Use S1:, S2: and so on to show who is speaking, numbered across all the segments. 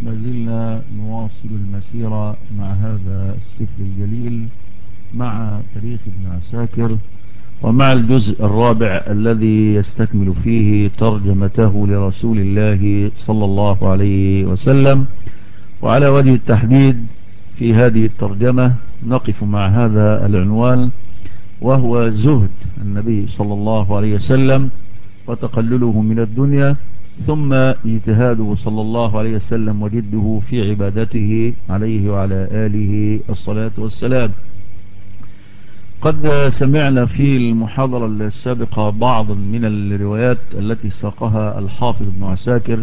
S1: ما زلنا نواصل المسيرة مع هذا السفر الجليل مع تاريخ ابن عساكر، ومع الجزء الرابع الذي يستكمل فيه ترجمته لرسول الله صلى الله عليه وسلم. وعلى وجه التحديد في هذه الترجمة نقف مع هذا العنوان، وهو زهد النبي صلى الله عليه وسلم وتقلله من الدنيا، ثم اجتهاده صلى الله عليه وسلم وجده في عبادته عليه وعلى آله الصلاة والسلام. قد سمعنا في المحاضرة السابقة بعض من الروايات التي ساقها الحافظ ابن عساكر،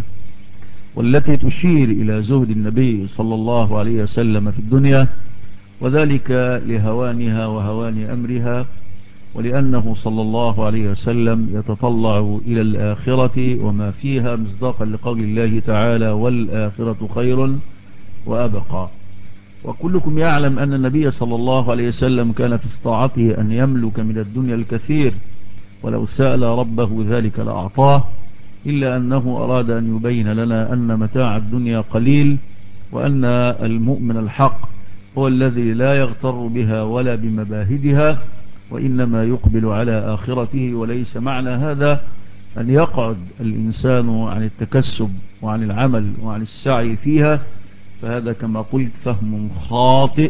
S1: والتي تشير إلى زهد النبي صلى الله عليه وسلم في الدنيا، وذلك لهوانها وهوان أمرها، ولأنه صلى الله عليه وسلم يتطلع إلى الآخرة وما فيها، مصداقا لقول الله تعالى: والآخرة خير وأبقى. وكلكم يعلم أن النبي صلى الله عليه وسلم كان في استطاعته أن يملك من الدنيا الكثير، ولو سأل ربه ذلك لأعطاه، إلا أنه أراد أن يبين لنا أن متاع الدنيا قليل، وأن المؤمن الحق هو الذي لا يغتر بها ولا بمباهجها، وإنما يقبل على آخرته. وليس معنى هذا أن يقعد الإنسان عن التكسب وعن العمل وعن السعي فيها، فهذا كما قلت فهم خاطئ،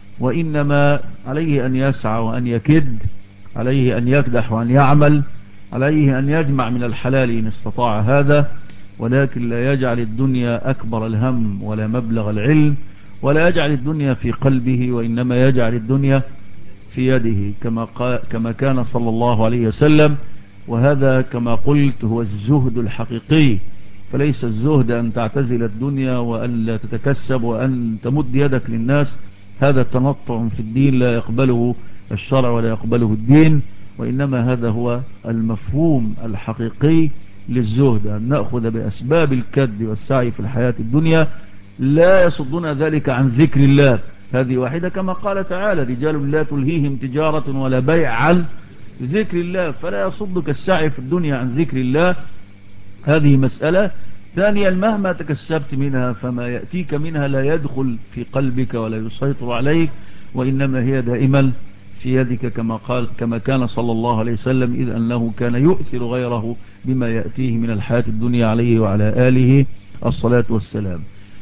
S1: وإنما عليه أن يسعى وأن يكد، عليه أن يكدح وأن يعمل، عليه أن يجمع من الحلال إن استطاع هذا، ولكن لا يجعل الدنيا أكبر الهم ولا مبلغ العلم، ولا يجعل الدنيا في قلبه، وإنما يجعل الدنيا في يده كما كان صلى الله عليه وسلم. وهذا كما قلت هو الزهد الحقيقي، فليس الزهد أن تعتزل الدنيا وأن لا تتكسب وأن تمد يدك للناس، هذا تنطع في الدين لا يقبله الشرع ولا يقبله الدين، وإنما هذا هو المفهوم الحقيقي للزهد، أن نأخذ بأسباب الكد والسعي في الحياة الدنيا، لا يصدنا ذلك عن ذكر الله. هذه واحدة، كما قال تعالى: رجال لا تلهيهم تجارة ولا بيع عن ذكر الله، فلا يصدك السعي في الدنيا عن ذكر الله. هذه مسألة. ثانيا، مهما تكسبت منها فما يأتيك منها لا يدخل في قلبك ولا يسيطر عليك، وإنما هي دائما في يدك، كما كان صلى الله عليه وسلم، إذ أنه كان يؤثر غيره بما يأتيه من الحياة الدنيا عليه وعلى آله الصلاة والسلام.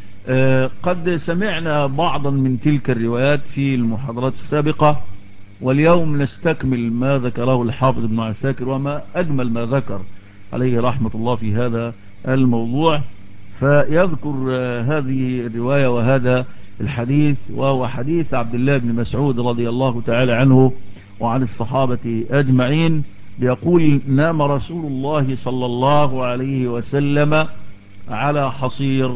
S1: قد سمعنا بعضا من تلك الروايات في المحاضرات السابقة، واليوم نستكمل ما ذكره الحافظ ابن عساكر، وما أجمل ما ذكر عليه رحمة الله في هذا الموضوع. فيذكر هذه الرواية وهذا الحديث، وهو حديث عبد الله بن مسعود رضي الله تعالى عنه وعن الصحابة أجمعين، يقول: نام رسول الله صلى الله عليه وسلم على حصير.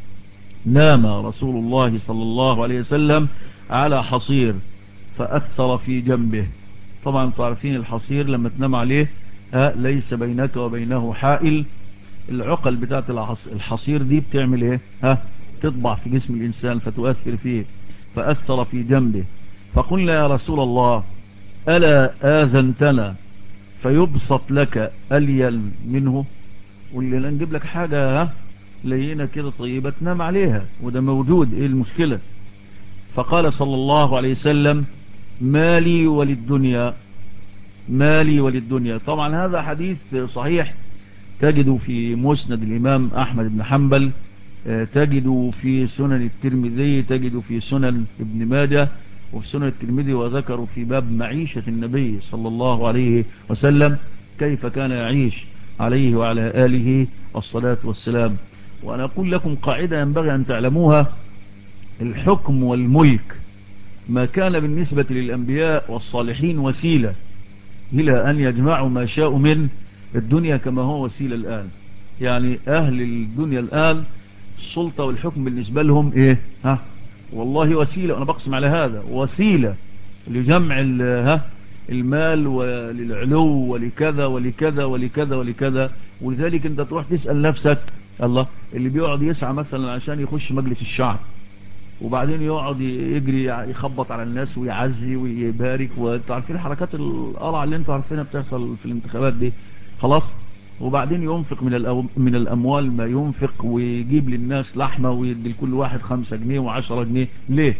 S1: نام رسول الله صلى الله عليه وسلم على حصير فأثر في جنبه. طبعا تعرفين الحصير لما تنام عليه ليس بينك وبينه حائل. العقل بتاعت الحصير دي بتعمل ايه؟ تطبع في جسم الإنسان فتؤثر فيه. فأثر في جنبه، فقلنا: يا رسول الله، ألا آذنتنا فيبسط لك ألين منه؟ قلنا نجيب لك حاجة لينة كده طيبة تنام عليها، وده موجود، ايه المشكلة؟ فقال صلى الله عليه وسلم: مالي وللدنيا، مالي وللدنيا. طبعا هذا حديث صحيح، تجد في مسند الإمام أحمد بن حنبل، تجد في سنن الترمذي، تجد في سنن ابن ماجه وفي سنن الترمذي، وذكروا في باب معيشة النبي صلى الله عليه وسلم، كيف كان يعيش عليه وعلى آله الصلاة والسلام. وأنا أقول لكم قاعدة ينبغي أن تعلموها: الحكم والملك ما كان بالنسبة للأنبياء والصالحين وسيلة إلى أن يجمعوا ما شاءوا من الدنيا، كما هو وسيلة الآن. يعني أهل الدنيا الآن السلطة والحكم بالنسبة لهم إيه؟ والله وسيلة، وأنا بقسم على هذا، وسيلة لجمع المال وللعلو ولكذا ولكذا ولكذا ولكذا. ولذلك أنت تروح تسأل نفسك: الله، اللي بيقعد يسعى مثلا عشان يخش مجلس الشعب، وبعدين يقعد يجري يخبط على الناس ويعزي ويبارك، وانتوا عارفين حركات القرع اللي انتوا عارفينها بتحصل في الانتخابات دي، خلاص. وبعدين ينفق من الأموال ما ينفق، ويجيب للناس لحمة ويدي لكل واحد 5 جنيه و10 جنيه. ليه؟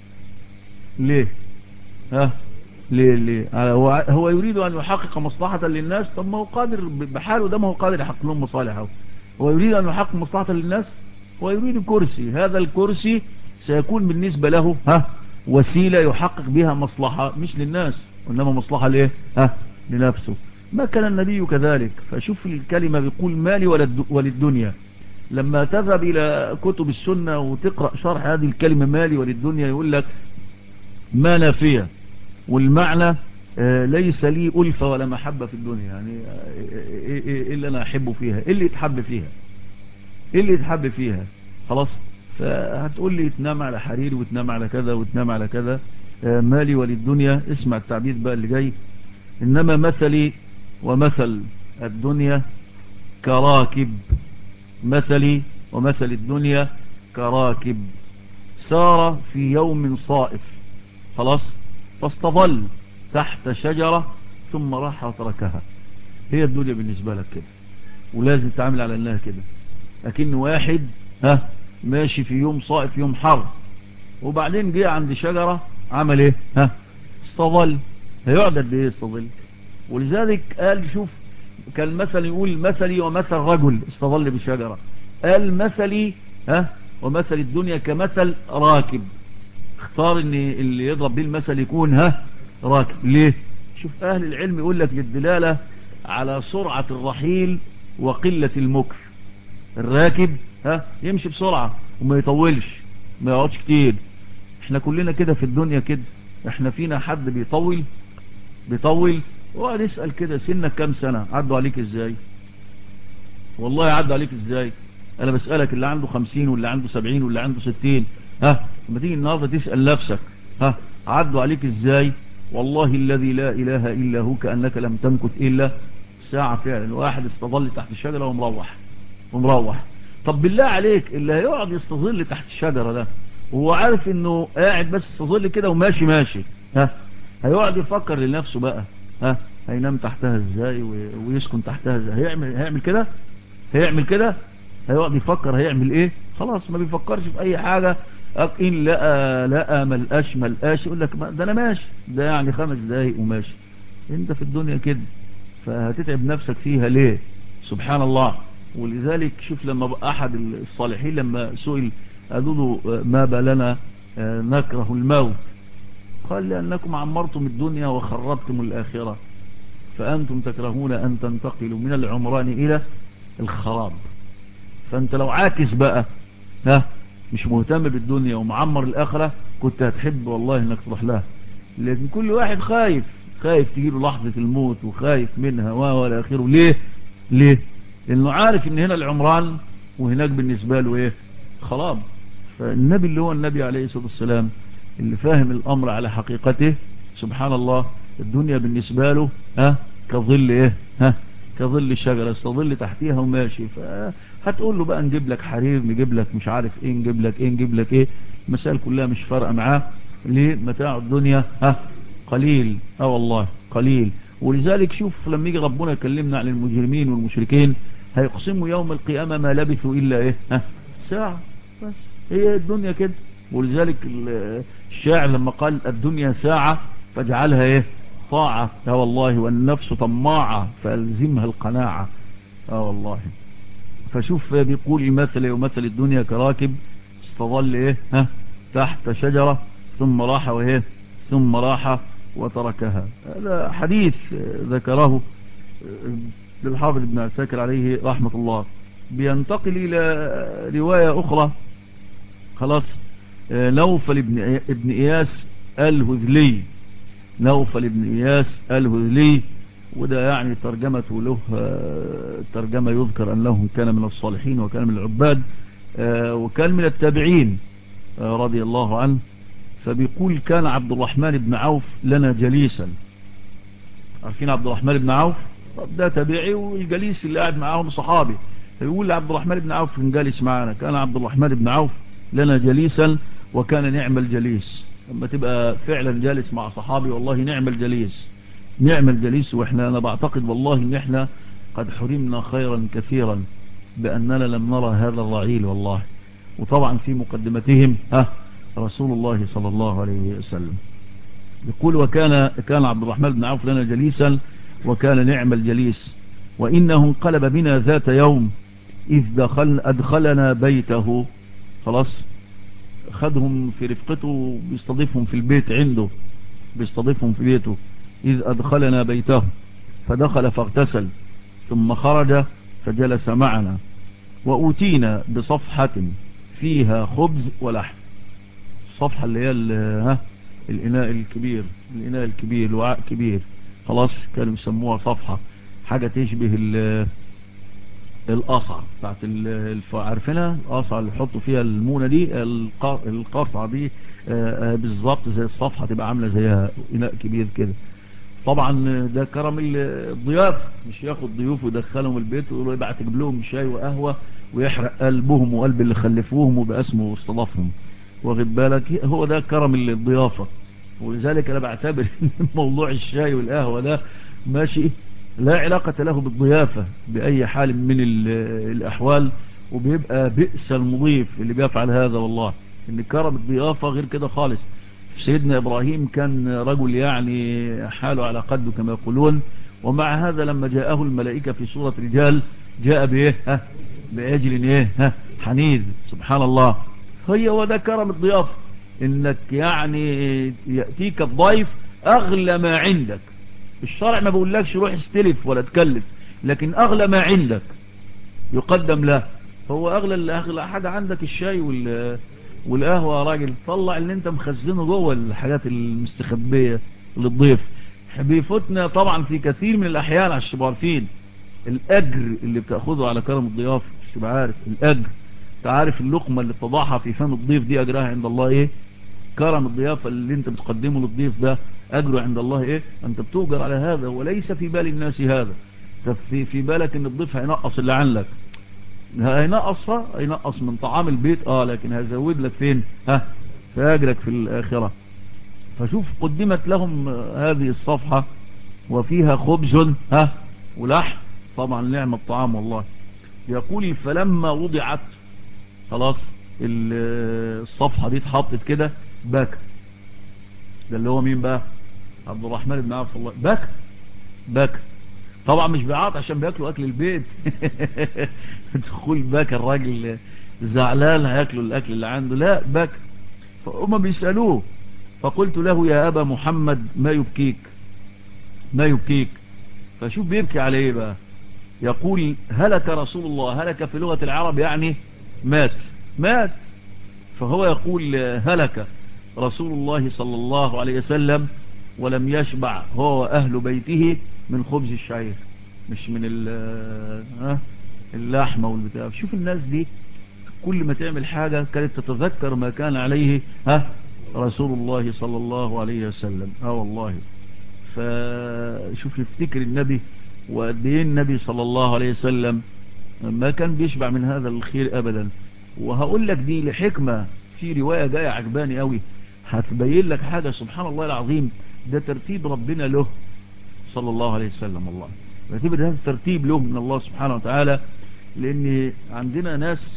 S1: ليه؟ ها؟ ليه؟ هو يريد أن يحقق مصلحة للناس. طب ما هو قادر بحاله ده، ما هو قادر يحقق لهم مصالحه. هو يريد أن يحقق مصلحة للناس، هو يريد كرسي. هذا الكرسي سيكون بالنسبة له وسيلة يحقق بها مصلحة مش للناس، وإنما مصلحة ليه؟ لنفسه. ما كان النبي كذلك. فشوف الكلمة بيقول مالي وللدنيا. لما تذهب إلى كتب السنة وتقرأ شرح هذه الكلمة مالي وللدنيا يقول لك ما نافية، والمعنى ليس لي ألفة ولا محبة في الدنيا. يعني إيه اللي أنا أحبه فيها؟ إيه اللي يتحب فيها؟ إيه اللي يتحب فيها؟ خلاص. فهتقول لي تنام على حرير وتنام على كذا وتنام على كذا. مالي وللدنيا. اسمع التعبير بقى اللي جاي: إنما مثلي ومثل الدنيا كراكب. مثلي ومثل الدنيا كراكب سار في يوم صائف، خلاص، فاستظل تحت شجرة ثم راح وتركها. هي الدنيا بالنسبة لك كده، ولازم تعمل على انها كده. لكن واحد ماشي في يوم صائف، يوم حر، وبعدين جه عند شجرة، عمل ايه؟ استظل. هيقعد قد ايه استظل؟ ولذلك قال شوف، كان مثل يقول مثلي ومثل رجل استظل بشجرة. قال مثلي ومثل الدنيا كمثل راكب. اختار ان اللي يضرب به المثل يكون راكب. ليه؟ شوف اهل العلم يقول لك للدلالة على سرعة الرحيل وقلة المكث. الراكب يمشي بسرعة وما يطولش، ما يقعدش كتير. احنا كلنا كده في الدنيا كده. احنا فينا حد بيطول. وقعد يسأل كده سنك كام سنة؟ عدوا عليك ازاي؟ والله عدوا عليك ازاي؟ انا بسألك اللي عنده 50 واللي عنده 70 واللي عنده 60. لما تيجي النهارده تسأل نفسك عدوا عليك ازاي؟ والله الذي لا اله الا هو كأنك لم تمكث الا ساعة. فعلا واحد استظل تحت الشجرة ومروح. طب بالله عليك اللي هيقعد يستظل تحت الشجرة ده وهو عارف انه قاعد بس يستظل كده وماشي هيقعد يفكر لنفسه بقى هينام تحتها ازاي ويسكن تحتها ازاي؟ هيعمل كده. هيقعد يفكر هيعمل ايه؟ خلاص ما بيفكرش في اي حاجة. ان لقى ملقاش يقول لك ده انا ماشي، ده يعني 5 دقايق وماشي. انت في الدنيا كده، فهتتعب نفسك فيها ليه؟ سبحان الله. ولذلك شوف لما احد الصالحين لما سئل قالوا له ما بالنا نكره الموت؟ قال لأنكم عمرتم الدنيا وخربتم الآخرة، فأنتم تكرهون أن تنتقلوا من العمران إلى الخراب. فأنت لو عاكس بقى مش مهتم بالدنيا ومعمر الآخرة، كنت هتحب والله أنك تروح لها. لكن كل واحد خايف تجيله لحظة الموت وخايف منها ولا آخره. ليه؟ لأنه عارف أن هنا العمران وهناك بالنسبة له إيه؟ خراب. فالنبي اللي هو النبي عليه الصلاة والسلام اللي فاهم الأمر على حقيقته، سبحان الله، الدنيا بالنسبة له كظل إيه؟ كظل الشجرة استظل تحتيها وماشي. فهتقول له بقى نجيب لك حرير، نجيب لك مش عارف ايه، نجيب لك ايه. المسائل كلها مش فارقة معاه. ليه؟ متاع الدنيا قليل. والله قليل. ولذلك شوف لما يجي ربنا يكلمنا عن المجرمين والمشركين، هيقسموا يوم القيامة ما لبثوا إلا ايه؟ ساعة بس. هي الدنيا كده. ولذلك الشاعر لما قال الدنيا ساعة فاجعلها ايه؟ طاعة. والله والنفس طماعة فألزمها القناعة. والله. فشوف بيقول المثل ومثل الدنيا كراكب استظل ايه؟ تحت شجرة ثم راح وتركها. هذا حديث ذكره للحافظ ابن عساكر عليه رحمة الله. بينتقل إلى رواية أخرى. خلاص. نوفل ابن إياس الهذلي. نوفل ابن إياس الهذلي، وده يعني ترجمته له ترجمة يذكر أنه كان من الصالحين وكان من العباد وكان من التابعين رضي الله عنه. فبيقول كان عبد الرحمن بن عوف لنا جليسا. عارفين عبد الرحمن بن عوف؟ ده تابعي والجليس اللي قاعد معاهم صحابي. فبيقول عبد الرحمن بن عوف كان جالس معنا. كان عبد الرحمن بن عوف لنا جليسا وكان نعم الجليس. لما تبقى فعلا جالس مع صحابي والله نعم الجليس. واحنا انا بعتقد والله ان احنا قد حرمنا خيرا كثيرا بأننا لم نرى هذا الرعيل والله. وطبعا في مقدمتهم رسول الله صلى الله عليه وسلم يقول: كان عبد الرحمن بن عوف لنا جليسا وكان نعم الجليس، وإنه انقلب بنا ذات يوم إذ أدخلنا بيته. خلاص، خدهم في رفقته، بيستضيفهم في البيت عنده، بيستضيفهم في بيته. إذ أدخلنا بيته فدخل فاغتسل ثم خرج فجلس معنا، وأوتينا بصفحة فيها خبز ولحم. الصفحة اللي هي الإناء الكبير، الوعاء كبير، خلاص، كانوا يسموها صفحة، حاجة تشبه القصعة بتاعت عارفينها، القصعة اللي يحطوا فيها المونة دي، القصعة دي بالظبط زي الصفحة، تبقى عاملة زيها، إناء كبير كده. طبعا ده كرم الضيافة، مش ياخد ضيوف ويدخلهم البيت ويقول يبعت تجيب لهم شاي وقهوة ويحرق قلبهم وقلب اللي خلفوهم وبقى اسمه واستضافهم، واخد بالك؟ هو ده كرم الضيافة. ولذلك انا بعتبر ان موضوع الشاي والقهوة ده ماشي لا علاقة له بالضيافة بأي حال من الأحوال، وبيبقى بئس المضيف اللي بيفعل هذا والله. ان كرم الضيافة غير كده خالص. سيدنا إبراهيم كان رجل يعني حاله على قده كما يقولون، ومع هذا لما جاءه الملائكة في صورة رجال جاء بإيه؟ بعجل حنيذ. سبحان الله. هي وده كرم الضيافة، انك يعني يأتيك الضيف اغلى ما عندك. الشرع ما بيقولكش روح استلف ولا تكلف، لكن اغلى ما عندك يقدم له. هو اغلى حاجة عندك الشاي والقهوة يا راجل. طلع اللي انت مخزنه جوه الحاجات المستخبية للضيف. بيفوتنا طبعا في كثير من الاحيان، عشان تبقوا عارفين الاجر اللي بتاخده على كرم الضيافه. مش تبقى عارف الاجر؟ انت عارف اللقمه اللي تضعها في فم الضيف دي اجرها عند الله ايه؟ كرم الضيافه اللي انت بتقدمه للضيف ده اجره عند الله ايه؟ انت بتؤجر على هذا، وليس في بال الناس هذا. في بالك ان الضيف هينقص اللي عنك، هينقص من طعام البيت، لكن هيزود لك فين؟ في اجرك في الاخره. فشوف قدمت لهم هذه الصفحه وفيها خبز ولحم. طبعا نعم الطعام والله. يقول: فلما وضعت، خلاص الصفحة دي اتحطت كده، بكى. ده اللي هو مين بقى؟ عبد الرحمن بن عوف. الله بكى. طبعا مش بيعاط عشان بياكلوا اكل البيت. تقول بكى الراجل زعلان هياكلوا الاكل اللي عنده، لا بكى. فهم بيسألوه، فقلت له: يا أبا محمد ما يبكيك؟ ما يبكيك؟ فشوف بيبكي على ايه بقى. يقول: هلك رسول الله. هلك في لغة العرب يعني مات. فهو يقول: هلك رسول الله صلى الله عليه وسلم ولم يشبع هو وأهل بيته من خبز الشعير، مش من اللحمة والبتاع. شوف الناس دي كل ما تعمل حاجة كانت تتذكر ما كان عليه رسول الله صلى الله عليه وسلم. والله. فشوف يفتكر النبي، وقد ايه النبي صلى الله عليه وسلم ما كان بيشبع من هذا الخير ابدا. وهقول لك دي لحكمة، في رواية جاية عجباني قوي هتبين لك حاجة سبحان الله العظيم. ده ترتيب ربنا له صلى الله عليه وسلم. الله يعتبر هذا الترتيب له من الله سبحانه وتعالى. لان عندنا ناس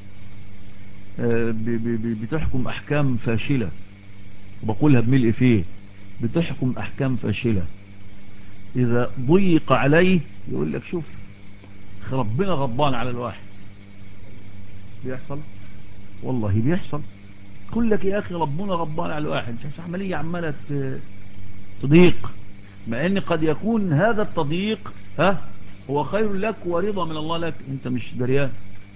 S1: بتحكم احكام فاشلة، وبقولها بملء فيه، بتحكم احكام فاشلة. اذا ضيق عليه يقول لك شوف ربنا غضبان على الواحد. بيحصل والله، بيحصل. يقول لك يا اخي ربنا غضبان على الواحد، مش عملية عمالة تضيق، مع ان قد يكون هذا التضييق هو خير لك ورضا من الله لك. انت مش دريان.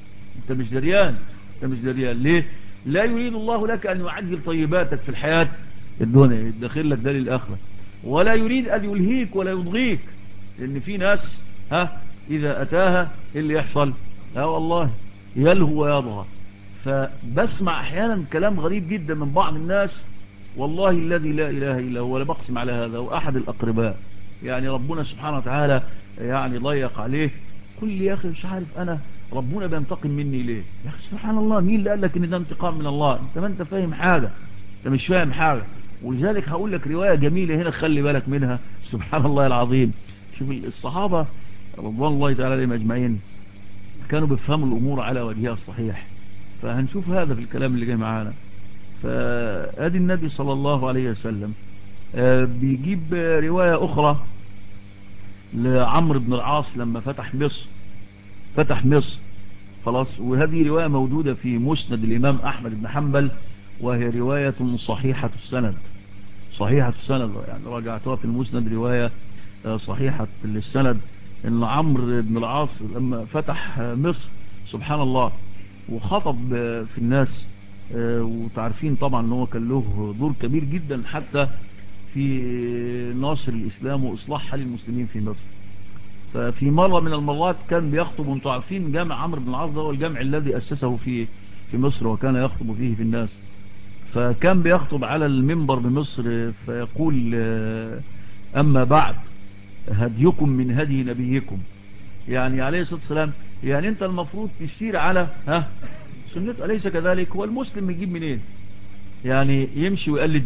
S1: ليه؟ لا يريد الله لك ان يعجل طيباتك في الحياة الدنيا، يدخل لك ده للآخرة، ولا يريد ان يلهيك ولا يضغيك. لان في ناس اذا اتاها إيه اللي يحصل؟ والله يلهو ويضغى. فبسمع احيانا كلام غريب جدا من بعض الناس، والله الذي لا اله الا هو، لا بقسم على هذا، واحد الاقرباء يعني ربنا سبحانه وتعالى يعني ضيق عليه. كل يا اخي مش عارف انا ربنا بينتقم مني ليه؟ يا اخي سبحان الله، مين اللي قال لك ان ده انتقام من الله؟ انت ما انت فاهم حاجة، انت مش فاهم حاجة. ولذلك هقول لك رواية جميلة هنا خلي بالك منها. سبحان الله العظيم. شوف الصحابة رضوان الله تعالى عليهم أجمعين كانوا بيفهموا الأمور على وجهها الصحيح. فهنشوف هذا في الكلام اللي جاي معانا. فأدي النبي صلى الله عليه وسلم بيجيب رواية أخرى لعمرو بن العاص لما فتح مصر خلاص. وهذه رواية موجودة في مسند الإمام أحمد بن حنبل، وهي رواية صحيحة السند يعني راجعتها في المسند، رواية صحيحة السند. إن عمرو بن العاص لما فتح مصر سبحان الله وخطب في الناس، وتعرفين طبعا أنه كان له دور كبير جدا حتى في نصر الإسلام وإصلاح حال المسلمين في مصر. ففي مرة من المرات كان بيخطب، وانتم عارفين جامع عمرو بن العاص ده هو الجامع الذي أسسه في مصر وكان يخطب فيه في الناس. فكان بيخطب على المنبر بمصر فيقول أما بعد هديكم من هدي نبيكم، يعني عليه الصلاة والسلام. يعني انت المفروض تسير على سنته، أليس كذلك؟ هو المسلم يجيب منين؟ يعني يمشي ويقلد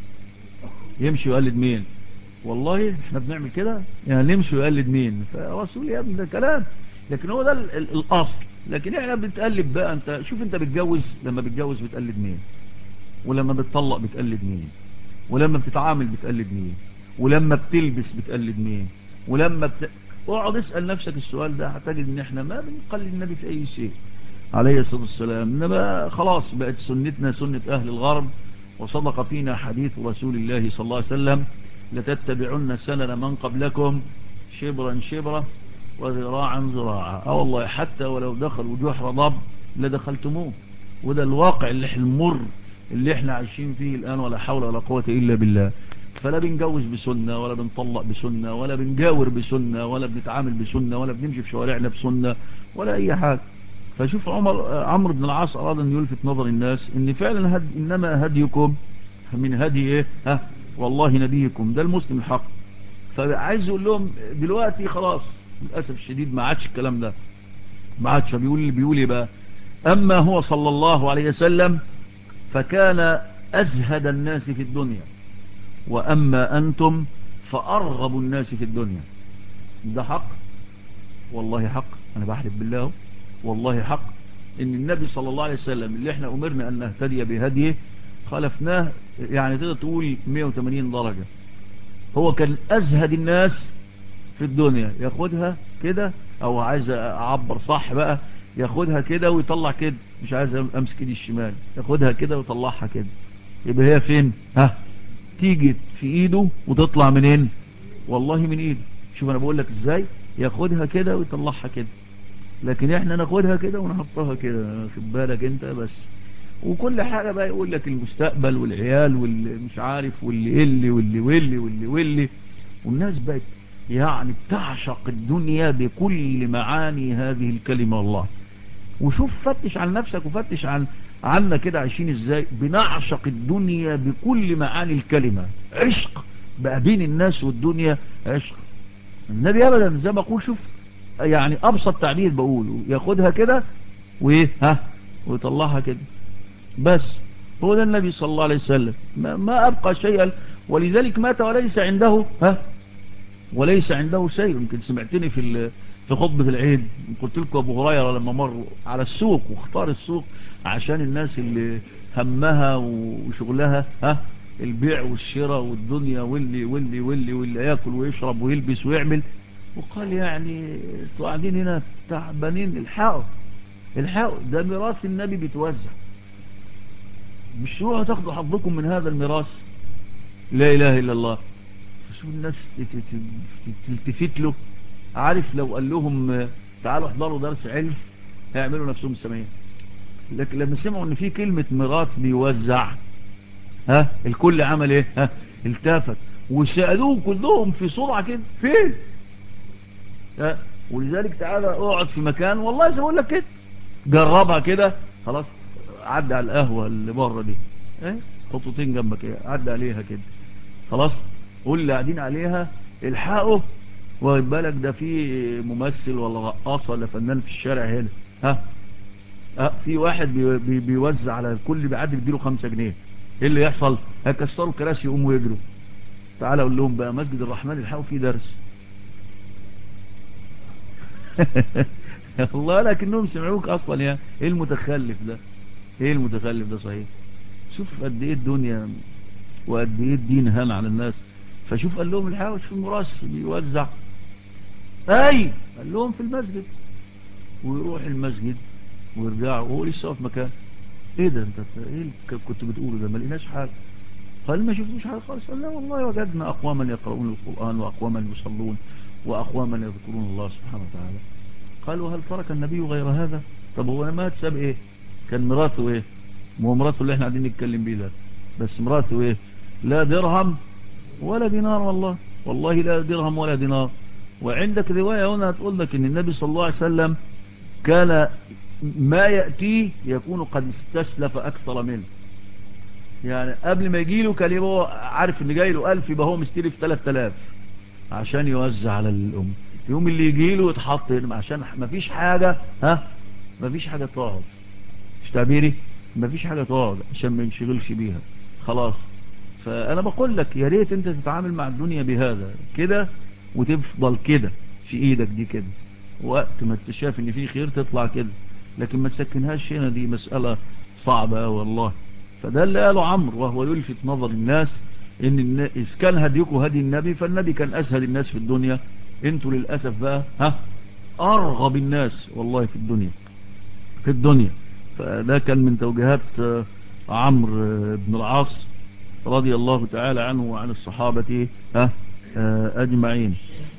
S1: مين؟ والله احنا بنعمل كده، يعني نمشي ويقلد مين؟ فرسول يا ابن ده كلام، لكن هو ده الأصل. لكن احنا بنتقلب بقى. انت شوف، انت بتجوز، لما بتجوز بتقلد مين؟ ولما بتطلق بتقلد مين؟ ولما بتتعامل بتقلد مين؟ ولما بتلبس بتقلد مين؟ اقعد اسأل نفسك السؤال ده، هتجد ان احنا ما بنقلد النبي في اي شيء عليه الصلاة والسلام. انما خلاص بقت سنتنا سنة اهل الغرب، وصدق فينا حديث رسول الله صلى الله عليه وسلم: لتتبعن سنن من قبلكم شبرا شبرا وذراعا ذراعا. والله حتى ولو دخلوا جحر ضب لدخلتموه. وده الواقع اللي المر اللي احنا عايشين فيه الآن، ولا حول ولا قوة إلا بالله. فلا بنجوز بسنة، ولا بنطلق بسنة، ولا بنجاور بسنة، ولا بنتعامل بسنة، ولا بنمشي في شوارعنا بسنة، ولا أي حاجة. فشوف عمرو بن العاص أراد أن يلفت نظر الناس إن فعلا إنما هديكم من هدي إيه؟ والله نبيكم ده المسلم الحق. فعايز يقول لهم دلوقتي خلاص للأسف الشديد ما عادش الكلام ده، ما عادش. بيقول إيه بقى؟ أما هو صلى الله عليه وسلم فكان أزهد الناس في الدنيا، وأما أنتم فأرغب الناس في الدنيا. ده حق، والله حق، أنا بحلف بالله والله حق. إن النبي صلى الله عليه وسلم اللي احنا أمرنا أن نهتدي بهديه خالفناه، يعني تقدر تقول 180 درجة. هو كان أزهد الناس في الدنيا، ياخدها كده، أو عايز أعبر صح بقى، ياخدها كده ويطلع كده، مش عايز أمسك دي الشمال، ياخدها كده ويطلعها كده. يبقى هي فين؟ تيجي في إيده وتطلع منين؟ والله من إيده. شوف أنا بقول لك إزاي ياخدها كده ويطلعها كده، لكن إحنا ناخدها كده ونحطها كده، خد بالك أنت بس. وكل حاجة بقى يقول لك المستقبل والعيال واللي مش عارف واللي والناس بقت يعني بتعشق الدنيا بكل معاني هذه الكلمة. والله وشوف، فتش عن نفسك وفتش عنا كده عايشين ازاي. بنعشق الدنيا بكل معاني الكلمة، عشق بقى بين الناس والدنيا، عشق. النبي ابدا زي ما اقول، شوف يعني ابسط تعبير بقوله، ياخدها كده وايه ويطلعها كده بس. هو ده النبي صلى الله عليه وسلم، ما أبقى شيئا. ولذلك مات وليس عنده شيء. يمكن سمعتني في خطبة العيد قلت لكم أبو هريرة لما مر على السوق، واختار السوق عشان الناس اللي همها وشغلها البيع والشراء والدنيا، واللي ياكل ويشرب ويلبس ويعمل. وقال يعني انتوا قاعدين هنا تعبانين، الحقوا ده ميراث النبي بيتوزع، مش روحوا تاخدوا حظكم من هذا الميراث. لا إله إلا الله. شوف الناس تلتفت له. عارف لو قال لهم تعالوا احضروا درس علم هيعملوا نفسهم سامعين. لكن لما سمعوا ان في كلمة ميراث بيوزع، الكل عمل ايه؟ التفت وسألوه كلهم في سرعة كده فين؟ ولذلك تعالى اقعد في مكان، والله زي ما اقول لك كده، جربها كده خلاص. عدى على القهوة اللي بره دي، خطوتين جنبك عدى عليها كده خلاص. قول اللي قاعدين عليها الحقوا، واخد بالك ده في ممثل ولا رقاص ولا فنان في الشارع هنا، في واحد بيوزع على الكل، بيعدي بيديله 5 جنيه. ايه اللي يحصل؟ هيكسروا كراسي يقوموا يجروا. تعالى اقول لهم بقى مسجد الرحمن الحقوا فيه درس. والله لكنهم سمعوك اصلا. يا ايه المتخلف ده؟ ايه المتخلف ده صحيح؟ شوف قد ايه الدنيا وقد ايه الدين هان على الناس. فشوف قال لهم الحاوش في المراس بيوزع. اي قال لهم في المسجد، ويروح المسجد ويرجع وهو لسه في مكان. ايه ده انت ايه اللي كنت بتقوله ده؟ ما لقيناش حاجه. قال ما شفتوش حاجه خالص. قال لا والله وجدنا اقواما يقرؤون القران واقواما يصلون واقواما يذكرون الله سبحانه وتعالى. قالوا هل ترك النبي غير هذا؟ طب هو مات ساب ايه؟ كان مراته ايه؟ ما هو مراته اللي احنا قاعدين نتكلم بيه ده. بس مراته ايه؟ لا درهم ولا دينار. والله لا درهم ولا دينار. وعندك رواية هنا تقول لك ان النبي صلى الله عليه وسلم كان ما يأتيه يكون قد استسلف أكثر منه. يعني قبل ما يجيله كان يبقى عارف ان جاي له 1000 يبقى هو مستلف 3000 عشان يوزع على الأم. يوم اللي يجيله يتحط عشان ما فيش حاجة. ما فيش حاجة تقعد. مش تعبيري؟ ما فيش حاجة تقعد عشان ما ينشغلش بيها خلاص. فأنا بقول لك يا ريت أنت تتعامل مع الدنيا بهذا كده، وتفضل كده في إيدك دي كده، وقت ما تشاف إن في خير تطلع كده، لكن ما تسكنهاش هنا. دي مسألة صعبة والله. فده اللي قاله عمرو وهو يلفت نظر الناس إن إذ كان هديكم هدي النبي فالنبي كان أسهل الناس في الدنيا. أنتوا للأسف بقى أرغب الناس والله في الدنيا. فده كان من توجيهات عمرو بن العاص رضي الله تعالى عنه وعن الصحابة أجمعين.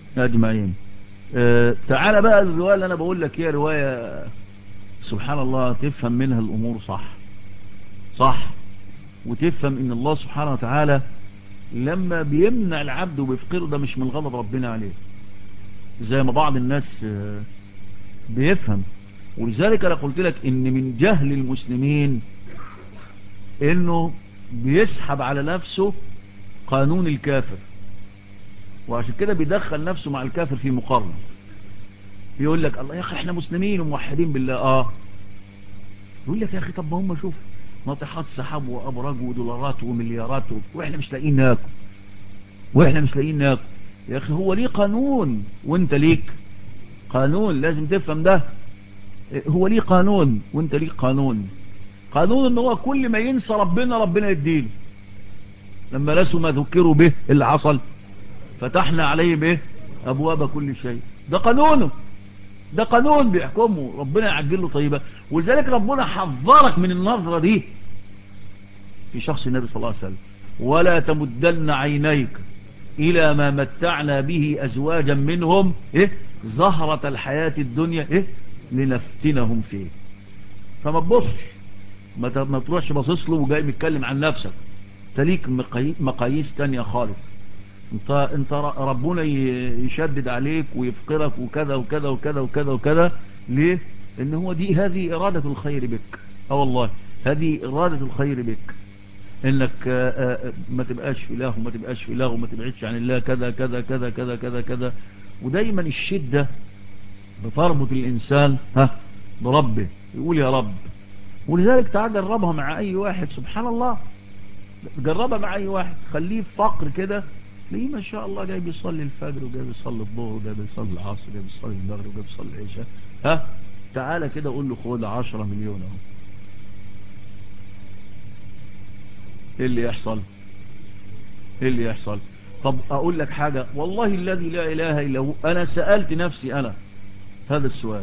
S1: تعالى بقى الرواية اللي أنا بقول لك هي رواية سبحان الله تفهم منها الأمور صح. وتفهم إن الله سبحانه وتعالى لما بيمنع العبد وبيفقره ده مش من غضب ربنا عليه زي ما بعض الناس بيفهم. ولذلك أنا قلت لك إن من جهل المسلمين إنه بيسحب على نفسه قانون الكافر، وعشان كده بيدخل نفسه مع الكافر في مقارنة. يقول لك الله يا أخي احنا مسلمين وموحدين بالله. يقول لك يا أخي طب ما هم شوف ناطحات سحاب وأبراج ودولارات ومليارات وإحنا مش لاقيين ناكل. يا أخي هو ليه قانون وانت ليك قانون، لازم تفهم ده. هو ليه قانون وانت ليك قانون ان هو كل ما ينسى ربنا يديله. لما نسوا ما ذكروا به اللي حصل فتحنا عليه به أبواب كل شيء. ده قانون بيحكمه ربنا يعجل له طيبة. ولذلك ربنا حذرك من النظرة دي في شخص النبي صلى الله عليه وسلم. ولا تمدن عينيك إلى ما متعنا به أزواجا منهم زهرة الحياة الدنيا لنفتنهم فيه. فما تبصش، ما تروحش باصص له وجاي بيتكلم عن نفسك. تليك مقاييس تانية خالص. انت ربنا يشدد عليك ويفقرك وكذا وكذا وكذا وكذا وكذا. ليه؟ ان هو هذه إرادة الخير بك. والله هذه إرادة الخير بك، انك ما تبقاش في الله وما تبقاش في الله وما تبعدش عن الله كذا كذا كذا كذا كذا كذا. ودايما الشدة بتربط الإنسان بربه، يقول يا رب. ولذلك تعال جربها مع أي واحد سبحان الله. جربها مع أي واحد خليه في فقر كده تلاقيه ما شاء الله جاي بيصلي الفجر وجاي بيصلي الظهر وجاي بيصلي العصر وجاي بيصلي المغرب وجاي بيصلي العشاء. تعالى كده قول له خد 10 مليون اهو. ايه اللي يحصل؟ طب اقول لك حاجة والله الذي لا اله الا هو، انا سألت نفسي هذا السؤال.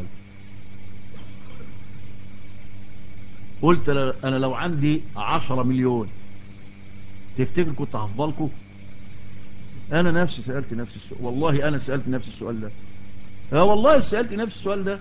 S1: قلت انا لو عندي 10 مليون تفتكر كنت هفضلكم؟ انا نفسي سألت نفسي السؤال. والله انا سألت نفسي السؤال ده. والله سألت نفسي السؤال ده.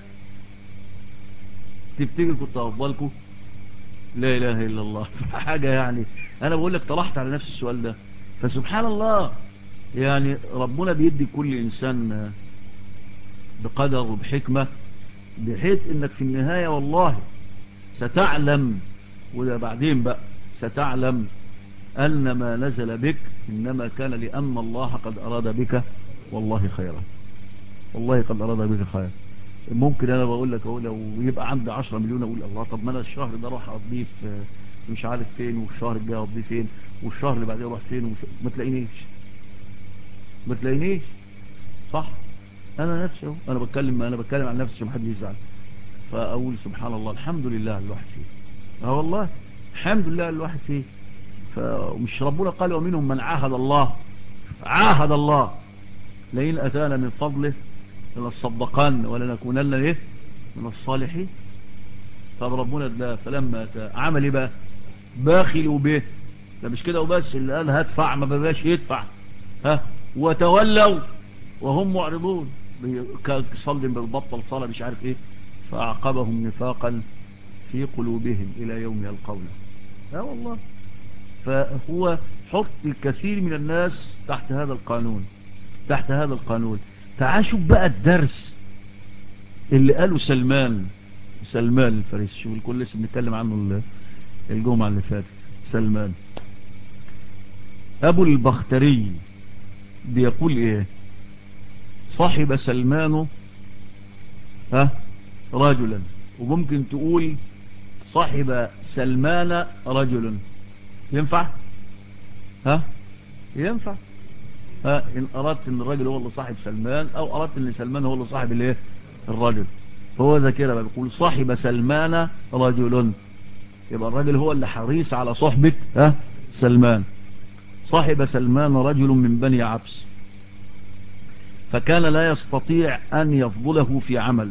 S1: تفتكر كنت هفضلكم؟ لا اله الا الله. حاجة يعني انا بقول لك طرحت على نفسي السؤال ده. فسبحان الله يعني ربنا بيدي كل انسان بقدر وبحكمة، بحيث انك في النهاية والله ستعلم، وده بعدين بقى ستعلم أن ما نزل بك إنما كان لأن الله قد أراد بك والله خيرا. والله قد أراد بك خيرا. ممكن أنا بقول لك أقول لو يبقى عندي 10 مليون أقول الله طب ما أنا الشهر ده أروح أقضيه في مش عارف فين، والشهر الجاي أقضيه فين، والشهر اللي بعديه أروح فين ما تلاقينيش صح. انا نفسي اهو، انا بتكلم عن نفسي محدش يزعل. فاقول سبحان الله، الحمد لله الواحد فيه. والله الحمد لله الواحد فيه. فمش ربنا قال ومنهم من عاهد الله لئن اتانا من فضله لنصدقن ولنكونن ايه من الصالحين. طب ربنا اداه، فلما اتى عمل ايه بقى؟ باخلوا به. ده مش كده وبس، اللي قال هدفع ما بقاش يدفع، وتولوا وهم معرضون. صلي بالبطل صلاة مش عارف ايه، فأعقبهم نفاقا في قلوبهم إلى يوم يلقونه. والله. فهو حط كثير من الناس تحت هذا القانون. تعال شوف بقى الدرس اللي قاله سلمان الفارسي. شوف الكل لسه بنتكلم عنه الجمعة اللي فاتت. سلمان أبو البختري بيقول ايه؟ صاحب سلمان رجلا، وممكن تقول صاحب سلمان رجل. ينفع؟ ينفع. إن أردت أن الرجل هو اللي صاحب سلمان، أو أردت أن سلمان هو اللي صاحب الايه؟ الرجل. فهو ذا كده بيقول صاحب سلمان رجل، يبقى الرجل هو اللي حريص على صحبة سلمان. صاحب سلمان رجل من بني عبس، فكان لا يستطيع أن يفضله في عمل.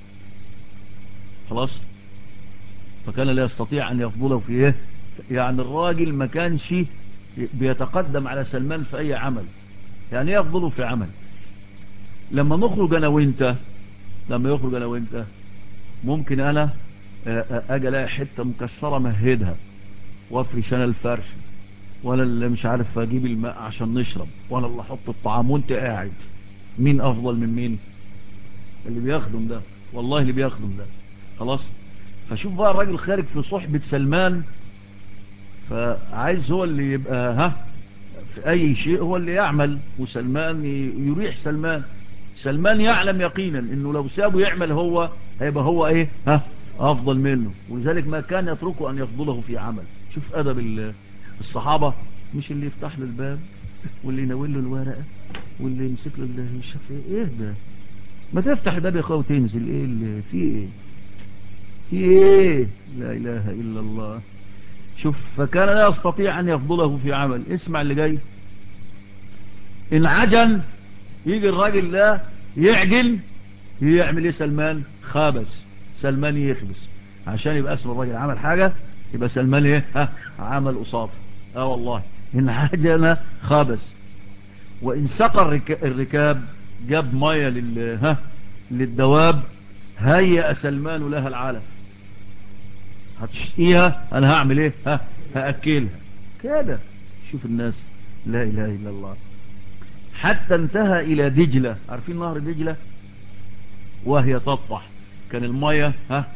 S1: خلاص. فكان لا يستطيع أن يفضله في ايه؟ يعني الراجل ما كانش بيتقدم على سلمان في أي عمل. يعني يفضله في عمل. لما يخرج أنا وانت ممكن أنا أجي ألاقي حتة مكسرة مهدها وافرش أنا الفرش، ولا اللي مش عارف أجيب الماء عشان نشرب، ولا اللي أحط الطعام وانت قاعد. مين أفضل من مين؟ اللي بيخدم ده. والله اللي بيخدم ده. خلاص. فشوف بقى الراجل خارج في صحبة سلمان، فعايز هو اللي يبقى في أي شيء هو اللي يعمل، وسلمان يريح سلمان يعلم يقينا انه لو سابه يعمل هو هيبقى هو ايه افضل منه، ولذلك ما كان يتركه ان يفضله في عمل. شوف ادب الصحابة، مش اللي يفتح له الباب واللي يناول له الورقة واللي يمسك له مش عارف ايه ده. ما تفتح الباب يا اخويا وتنزل. ايه اللي في ايه؟ لا اله الا الله. شوف، فكان لا يستطيع ان يفضله في عمل. اسمع اللي جاي. ان عجن، يجي الراجل ده يعجن، يعمل ايه سلمان؟ خابس. سلمان يخبس عشان يبقى اسم الراجل عمل حاجة، يبقى سلمان ايه عمل قصاده. والله. ان عجن خابس. وان سقى الركاب، جاب ميه للدواب، هيأ سلمان لها العالم. هتشقيها، انا هعمل ايه؟ هأكلها كده. شوف الناس، لا اله الا الله. حتى انتهى الى دجلة. عارفين نهر دجلة؟ وهي تطفح، كان المية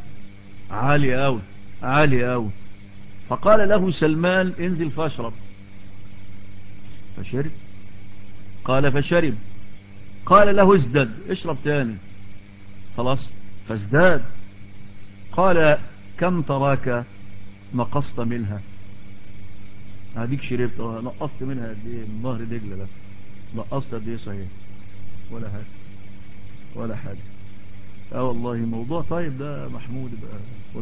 S1: عالية أوي. فقال له سلمان انزل فاشرب. فشرب. قال فشرب. قال له ازدد، اشرب تاني. خلاص. فازداد. قال كم تراك نقصت منها؟ هديك شربت، نقصت منها قد ايه من نهر دجلة ده؟ نقصت قد ايه؟ صحيح ولا حاجة. والله موضوع طيب ده محمود بقى.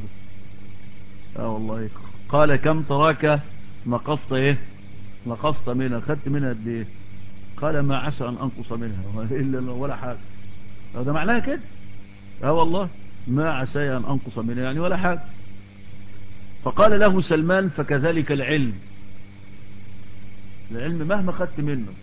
S1: والله. قال كم تراك نقصت ايه؟ نقصت منها، خدت منها قد ايه؟ قال ما عسى ان انقص منها الا ولا حاجه. ده معناها كده. والله ما عسى ان انقص منها، يعني ولا حاجه. فقال له سلمان فكذلك العلم مهما خدت منه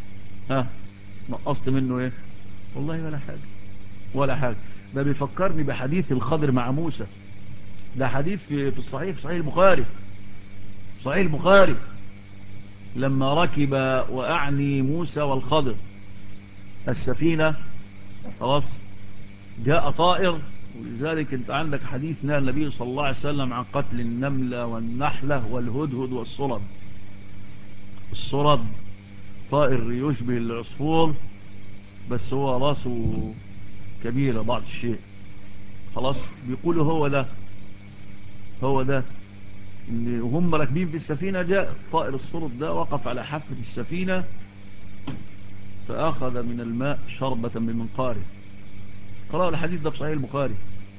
S1: نقصت منه ايه؟ والله ولا حاجه. ده بيفكرني بحديث الخضر مع موسى. ده حديث في الصحيح، في صحيح البخاري. لما ركب وأعني موسى والخضر السفينة، خلاص، جاء طائر. ولذلك انت عندك حديث نهى النبي صلى الله عليه وسلم عن قتل النملة والنحلة والهدهد والصرد. الصرد طائر يشبه العصفور، بس هو راسه كبيرة بعض الشيء. خلاص. بيقولوا هو ده ان هم راكبين في السفينة، جاء طائر الصرد ده وقف على حافة السفينة، فأخذ من الماء شربة بمنقاره. قرأوا الحديث ده في صحيح البخاري.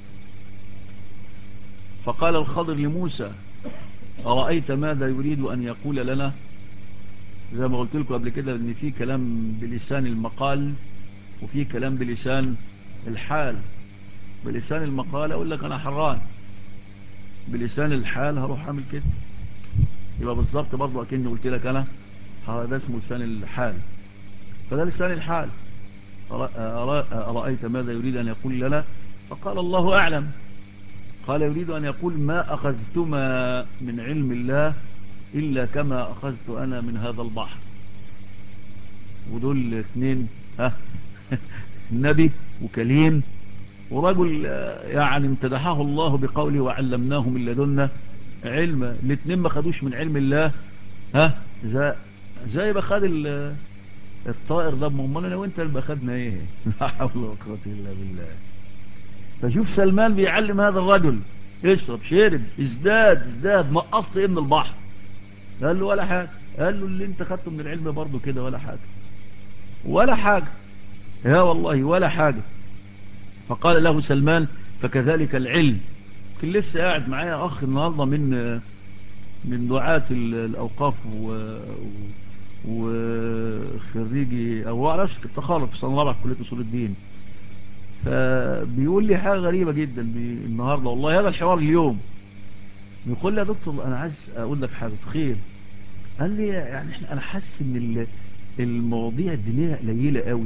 S1: فقال الخضر لموسى أرأيت ماذا يريد أن يقول لنا؟ زي ما قلت لكم قبل كده ان في كلام بلسان المقال وفي كلام بلسان الحال. بلسان المقال اقول لك انا حران، بلسان الحال هروح اعمل كده. يبقى بالظبط برضه اكني قلت لك انا هذا اسمه لسان الحال. فده لسان الحال. أرأيت ماذا يريد أن يقول لنا؟ فقال الله أعلم. قال يريد أن يقول ما أخذتما من علم الله إلا كما أخذت أنا من هذا البحر. ودول الاثنين نبي وكليم ورجل يعني امتدحه الله بقوله وعلمناه من لدنا علما. الاثنين ما خدوش من علم الله زي ما خد الطائر ده. امال انا وانت اللي خدنا ايه؟ لا حول ولا قوه الا بالله. فشوف سلمان بيعلم هذا الرجل اشرب، شرب، ازداد نقصت ايه من البحر؟ قال له ولا حاجه. قال له اللي انت خدته من العلم برضه كده ولا حاجه، ولا حاجه يا والله ولا حاجه. فقال له سلمان فكذلك العلم. كان لسه قاعد معايا اخ النهارده من دعاة الاوقاف وخريجي او عرفش التخرج في سنه رابعه في كليه اصول الدين. فبيقول لي حاجه غريبه جدا النهارده والله هذا الحوار اليوم. بيقول لي يا دكتور انا عايز اقول لك حاجه خير. قال لي يعني انا حاسس ان المواضيع الدينيه قليله قوي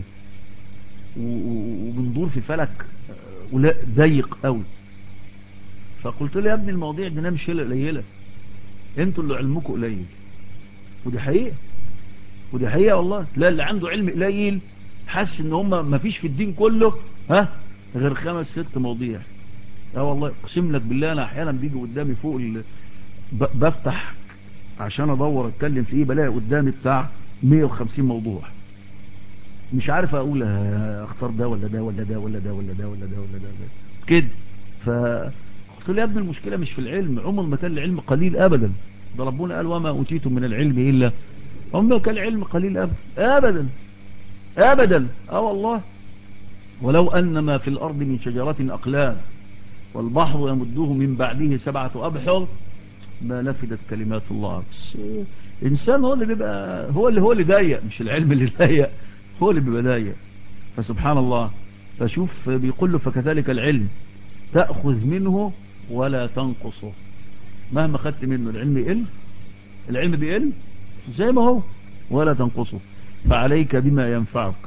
S1: وبندور في فلك ولا ضيق قوي. فقلت له يا ابني المواضيع الدينيه مش قليله، انتوا اللي علمكم قليل. ودي حقيقه، ودي حقيقه والله. لا اللي عنده علم قليل حاسس ان هم ما فيش في الدين كله غير 5 6 مواضيع. والله اقسم لك بالله انا احيانا بيجي قدامي فوق بفتح عشان ادور اتكلم في ايه بلاقي قدامي بتاع 150 موضوع مش عارف اقول اختار ده ولا ده ولا ده ولا ده ولا ده ولا ده ولا ده كده. فقلت له يا ابني المشكله مش في العلم، عمر ما كان العلم قليل ابدا. ده ربنا قال وما اوتيتم من العلم الا، عمر ما كان العلم قليل ابدا ابدا ابدا. والله ولو ان ما في الارض من شجره اقلام والبحر يمده من بعده 7 أبحر ما نفدت كلمات الله. بس إنسان هو اللي بيبقى هو اللي ضيق، مش العلم اللي ضيق، هو اللي بيبقى ضيق. فسبحان الله. فشوف بيقول له فكذلك العلم تأخذ منه ولا تنقصه. مهما خدت منه العلم يقل، العلم بيقل زي ما هو ولا تنقصه. فعليك بما ينفعك.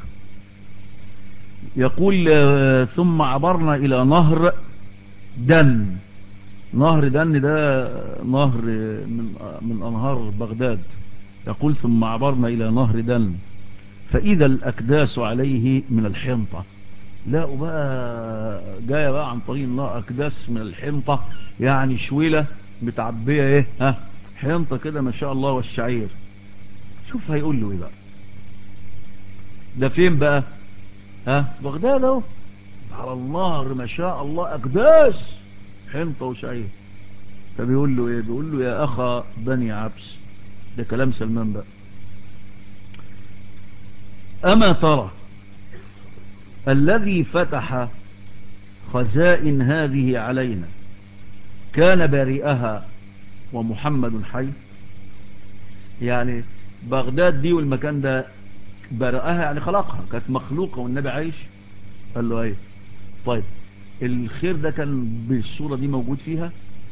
S1: يقول ثم عبرنا إلى نهر دن. نهر دن ده نهر من أنهار بغداد. يقول ثم عبرنا إلى نهر دن فإذا الأكداس عليه من الحنطة. لا بقى جاية بقى عن طريق الله أكداس من الحنطة، يعني شويلة متعبية حنطة كده ما شاء الله والشعير. شوف هيقول له ايه بقى. ده فين بقى؟ بغداد اهو على النهر ما شاء الله أكداس حنطة وشعير. فبيقول له ايه؟ بيقول له يا اخا بني عبس. ده كلام سلمان بقى. اما ترى الذي فتح خزائن هذه علينا كان بارئها ومحمد حي. يعني بغداد دي والمكان ده بارئها يعني خلقها، كانت مخلوقة والنبي عايش. قال له ايه؟ طيب الخير ده كان بالصورة دي موجود فيها؟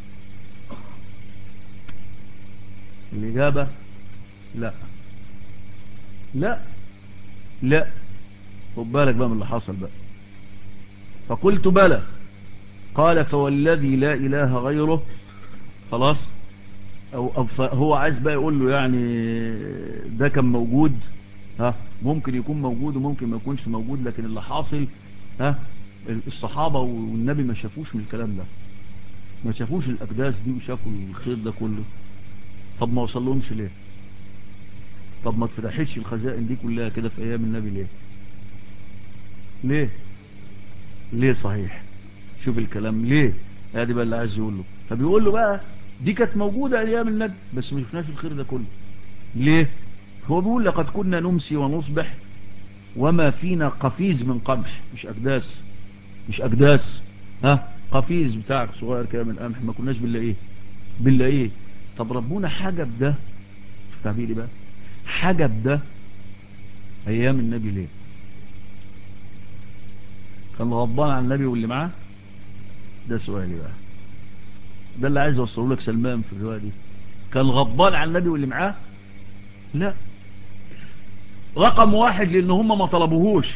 S1: الإجابة لا لا لا. خد بالك بقى من اللي حصل بقى. فقلت بلى. قال فوالذي لا إله غيره. خلاص. أو هو عايز بقى يقول له يعني ده كان موجود، ممكن يكون موجود وممكن ما يكونش موجود، لكن اللي حاصل الصحابة والنبي ما شافوش من الكلام ده، ما شافوش الأقداس دي وشافوا الخير ده كله. طب ما وصلهمش ليه؟ طب ما اتفتحتش الخزائن دي كلها كده في أيام النبي ليه؟ ليه؟ ليه صحيح؟ شوف الكلام ليه. ادي بقى اللي عايز يقول له. فبيقول له بقى دي كانت موجودة ايام النبي بس ما شفناش الخير ده كله. ليه؟ هو بيقول لقد كنا نمسي ونصبح وما فينا قفيز من قمح، مش أكداس، قفيز بتاعك صغير كده من قمح، ما كناش بالله. طب ربنا حجب ده في تعبيري بقى، حجب ده أيام النبي ليه؟ كان غضبان عن النبي واللي معاه؟ ده سؤالي بقى، ده اللي عايز اوصله لك سلمان في الرواية دي. كان غضبان عن النبي واللي معاه؟ لا. رقم واحد لان هم ما طلبوهوش،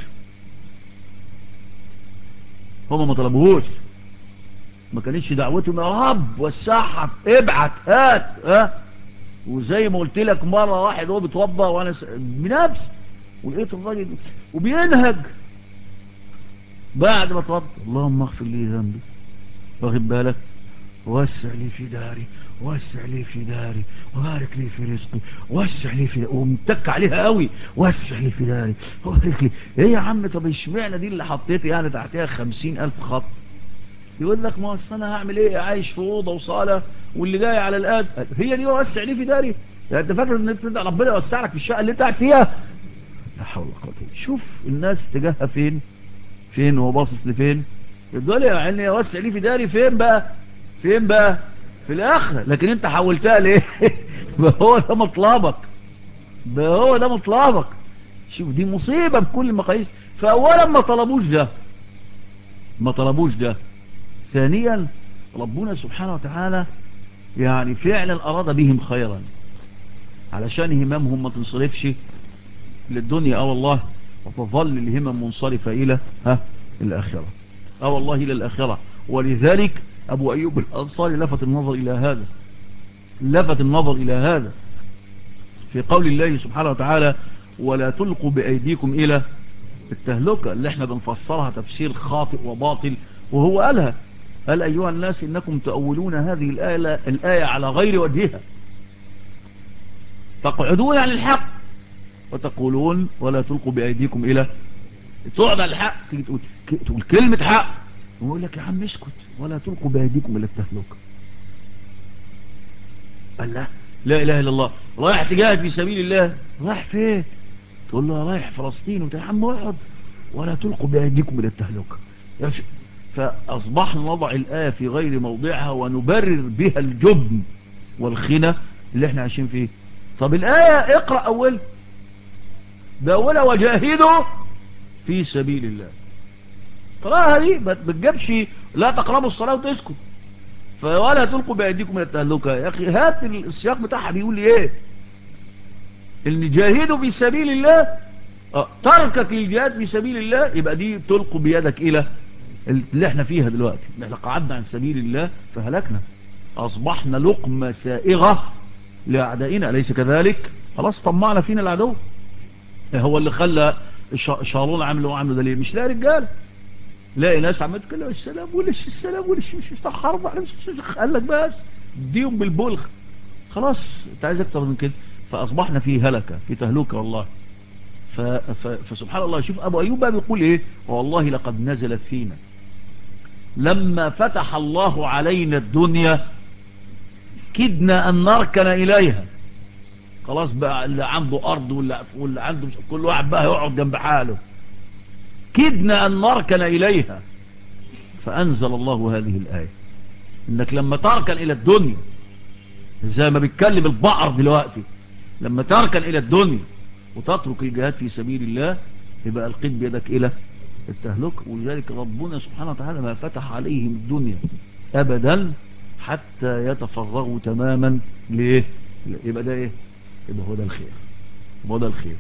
S1: ما كانتش دعوتهم يا رب وسعها ابعت هات وزي ما قلت لك مرة واحد هو بيتوضى وانا بنفس ولقيت الراجل وبينهج بعد ما توضى، اللهم اغفر لي ذنبي، واخد بالك، وسع لي في داري، وسع لي في داري، وبارك لي في رزقي، وسع لي في، ومتك عليها قوي، وسع لي في داري وبارك لي. ايه يا عم، طب اشمعنى دي اللي حطيت يعني تحتها 50,000 خط؟ يقول لك ما اصل انا هعمل ايه، عايش في اوضه وصاله واللي جاي على القد، هي دي وسع لي في داري؟ يعني انت فاكر ان ربنا يوسع لك في الشقه اللي انت قاعد فيها؟ لا حول ولا قوه. شوف الناس اتجاهها فين وهو باصص لفين. يقول يا عيني يوسع لي في داري فين بقى في الاخره، لكن انت حولتها ليه؟ هو ده مطلبك. شوف دي مصيبه بكل مقاييس. فاولا ما طلبوش ده. ثانيا ربنا سبحانه وتعالى يعني فعلا اراد بهم خيرا، علشان هممهم ما تنصرفش للدنيا والله، وتظل الهمم منصرفه الى الاخره، والله الى الاخره. ولذلك ابو ايوب الانصاري لفت النظر الى هذا في قول الله سبحانه وتعالى ولا تلقوا بايديكم الى التهلكه، اللي احنا بنفسرها تفسير خاطئ وباطل. وهو قال ايها الناس انكم تؤولون هذه الايه على غير وجهها، تقعدون عن الحق وتقولون ولا تلقوا بايديكم الى، تقعد على الحق تيجي تقول كلمه حق ويقول لك يا عم اسكت ولا تلقوا بايديكم الى التهلكه. قال لا اله الا الله، رايح تجاهد في سبيل الله، رايح فين؟ تقول له رايح فلسطين، وانت يا عم اقعد ولا تلقوا بايديكم الى التهلكه. فاصبحنا نضع الايه في غير موضعها ونبرر بها الجبن والخنا اللي احنا عايشين فيه. طب الايه اقرا اولها وجاهدوا في سبيل الله، قراها دي ما بتجيبش لا تقربوا الصلاه وتسكت فولا تلقوا بايديكم الى التهلكه. يا اخي هات السياق بتاعها بيقول لي ايه؟ اللي جاهدوا في سبيل الله، تركت الجهاد في سبيل الله، يبقى دي تلقوا بيدك الى اللي احنا فيها دلوقتي. احنا قعدنا عن سبيل الله فهلكنا، اصبحنا لقمه سائغه لاعدائنا، اليس كذلك؟ خلاص طمعنا فينا العدو. هو اللي خلى شارون عملوا ده ليه؟ مش لاقي رجال، لاقي ناس عملت كده السلام مش تحرب على قال لك بس ديهم بالبلغ، خلاص انت عايز اكتر من كده. فاصبحنا في هلكه، في تهلكه والله. فسبحان الله. شوف ابو ايوب بقى بيقول ايه؟ والله لقد نزلت فينا لما فتح الله علينا الدنيا كدنا ان نركن اليها. خلاص بقى اللي عنده ارض واللي عنده كل واحد بقى يقعد جنب حاله، كدنا ان نركن اليها. فانزل الله هذه الايه، انك لما تركن الى الدنيا زي ما بيتكلم البقر دلوقتي، لما تركن الى الدنيا وتترك الجهاد في سبيل الله يبقى القيت بيدك الى التهلك. ولذلك ربنا سبحانه وتعالى ما فتح عليهم الدنيا ابدا حتى يتفرغوا تماما ليه؟ يبقى ده ايه؟ يبقى هو ده الخير.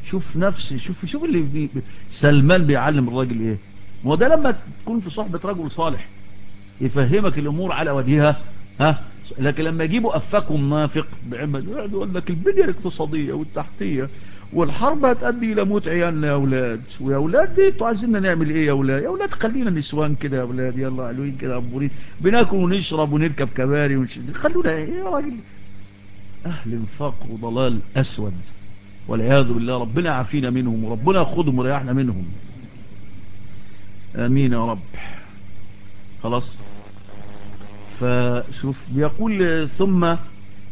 S1: شوف اللي سلمان بيعلم الراجل ايه. هو ده لما تكون في صحبة رجل صالح يفهمك الامور على وجهها، لكن لما يجيبوا افاكم نافق بعمل يقول لك البنية الاقتصادية والتحتية والحرب هتؤدي الى موت عيالنا يا اولاد، ويا اولاد دي انتوا عايزيننا نعمل ايه يا اولاد خلينا نسوان كده يا اولاد، يلا علوين كده عبورين بناكل ونشرب ونركب كباري خلونا ايه يا راجل. اهل الفقر وضلال اسود والعياذ بالله. ربنا عافينا منهم وربنا ياخذهم وريحنا منهم، امين يا رب. خلاص. فشوف بيقول ثم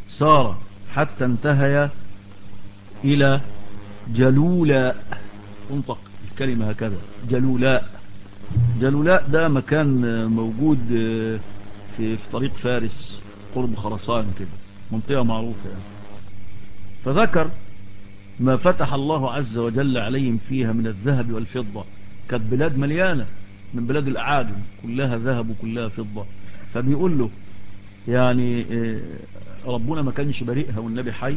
S1: سار حتى انتهي إلى جلولة. تنطق الكلمة هكذا. جلولاء. جلولاء ده مكان موجود في طريق فارس قرب خراسان كده، منطقة معروفة يعني. فذكر ما فتح الله عز وجل عليهم فيها من الذهب والفضة. كانت بلاد مليانة من بلاد الأعاجم، كلها ذهب وكلها فضة. فبيقول له يعني ربنا ما كانش بريئها والنبي حي؟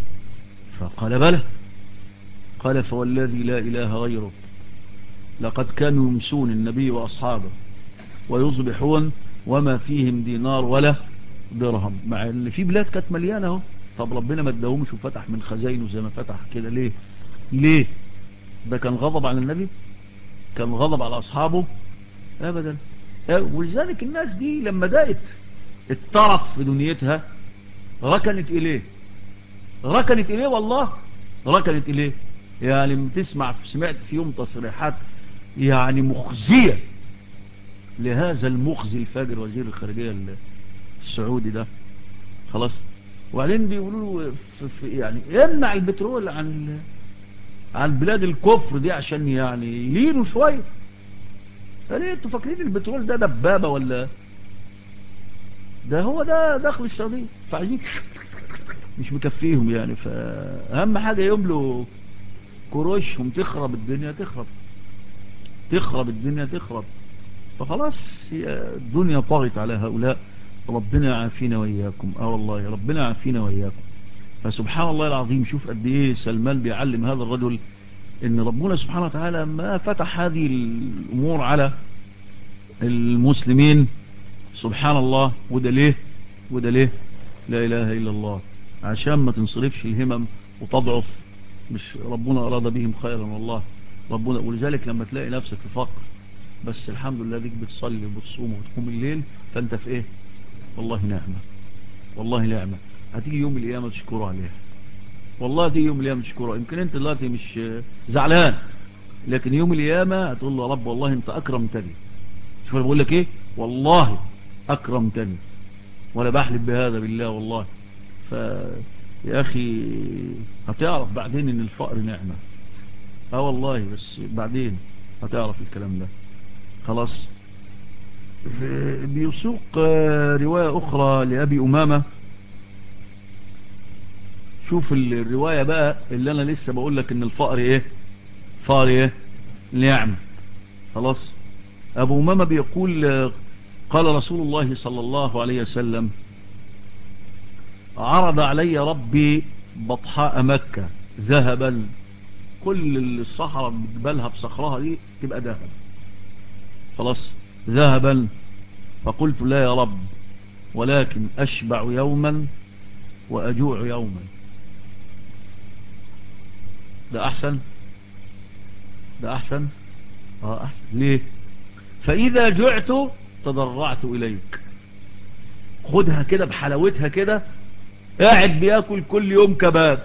S1: فقال بلى. قال فوالذي لا إله غيره لقد كانوا يمسون النبي وأصحابه ويصبحون وما فيهم دينار ولا درهم، مع ان في بلاد كانت مليانة اهو. طب ربنا ما اداهمش وفتح من خزاينه زي ما فتح كده ليه؟ ليه؟ ده كان غضب على النبي؟ كان غضب على أصحابه؟ أبدا. ولذلك الناس دي لما دقت الطرف في دنيتها ركنت إليه. ركنت إليه والله، ركنت إليه. يعني سمعت في يوم تصريحات يعني مخزية لهذا المخزي الفاجر وزير الخارجية السعودي ده. خلاص. وبعدين بيقولوا له يعني يمنع البترول عن بلاد الكفر دي عشان يعني يلينوا شوية. يعني انتوا فاكرين البترول ده دبابة ولا؟ ده هو ده دخل السعودية. فعايزين مش مكفيهم يعني. فأهم حاجة يملوا كروشهم تخرب الدنيا، تخرب الدنيا تخرب. فخلاص هي الدنيا طغت على هؤلاء. ربنا يعافينا وإياكم. والله ربنا يعافينا وإياكم. فسبحان الله العظيم، شوف قد ايه سلمان بيعلم هذا الرجل ان ربنا سبحانه وتعالى ما فتح هذه الامور على المسلمين. سبحان الله. وده ليه؟ وده ليه؟ لا اله الا الله. عشان ما تنصرفش الهمم وتضعف. مش ربنا اراد بهم خيرا والله. ربنا. ولذلك لما تلاقي نفسك في فقر بس الحمد لله ديك بتصلي وبتصوم وتقوم الليل، فانت في ايه؟ والله نعمة. والله نعمة. هتيجي يوم القيامة تشكره عليها. والله دي يوم القيامة تشكره. يمكن انت دلوقتي مش زعلان، لكن يوم القيامة هتقول له يا رب والله انت اكرمتني. شوف انا بقول لك ايه؟ والله اكرمتني، وانا بحلف بهذا بالله والله. يا اخي هتعرف بعدين ان الفقر نعمة. والله بس بعدين هتعرف الكلام ده. خلاص. بيسوق رواية اخرى لابي امامة. شوف الرواية بقى اللي انا لسه بقول لك ان الفقر ايه؟ فقر ايه؟ نعمة. خلاص. ابو امامة بيقول قال رسول الله صلى الله عليه وسلم عرض علي ربي بطحاء مكة ذهبا. كل الصحراء بجبالها بصخرها دي تبقى ذهب. خلاص. ذهبا. فقلت لا يا رب، ولكن أشبع يوما وأجوع يوما. ده أحسن. ده أحسن. أحسن. ليه؟ فإذا جعت تضرعت إليك. خدها كده بحلاوتها كده. قاعد بياكل كل يوم كباب،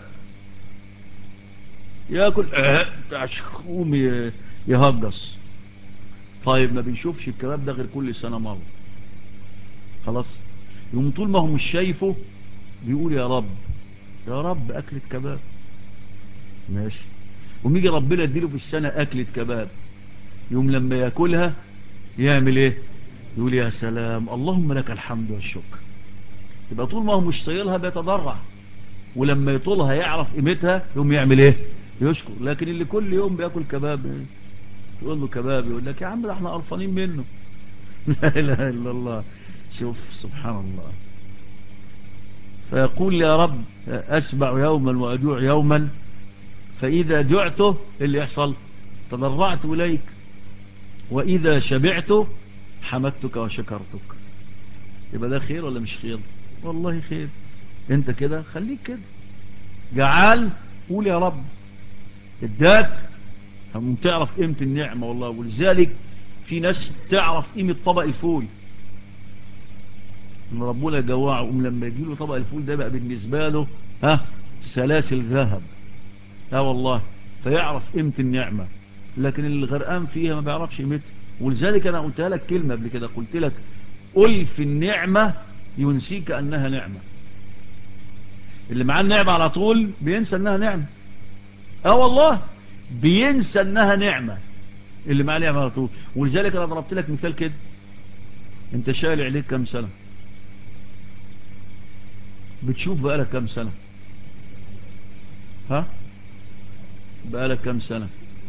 S1: ياكل يقوم يهجص. طيب ما بيشوفش الكباب ده غير كل سنة مرة. خلاص. يوم طول ما هو مش شايفه بيقول يا رب، يا رب أكلة كباب. ماشي. وميجي ربنا يديله في السنة أكلة كباب. يوم لما ياكلها يعمل ايه؟ يقول يا سلام اللهم لك الحمد والشكر. يبقى طول ما هو مش طايلها بيتضرع، ولما يطولها يعرف قيمتها يوم يعمل ايه؟ يشكر. لكن اللي كل يوم بياكل كباب يقول له كباب يقول لك يا عم ده احنا قرفانين منه. لا اله الا الله. شوف سبحان الله. فيقول يا رب أشبع يوما وأجوع يوما، فإذا جعته اللي يحصل تضرعت إليك، وإذا شبعت حمدتك وشكرتك. يبقى ده خير ولا مش خير؟ والله خير. انت كده خليك كده جعان قول يا رب اداك هم تعرف قيمة النعمة والله. ولذلك في ناس تعرف قيمة طبق الفول ان ربنا جوعه، لما يجيله طبق الفول ده بقى بالنسبة له سلاسل ذهب. والله. فيعرف قيمة النعمة. لكن اللي غرقان فيها ما بيعرفش قيمتها. ولذلك انا قلت لك كلمة قبل كده، قلت لك قل في النعمة ينسيك انها نعمة. اللي معاه النعمة على طول بينسى انها نعمة. والله بينسى انها نعمة اللي معاه نعمة على طول. ولذلك انا ضربت لك مثال كده، انت شايل عليك كم سنة؟ بتشوف بقالك كم سنة؟ ها؟ بقالك كم سنة؟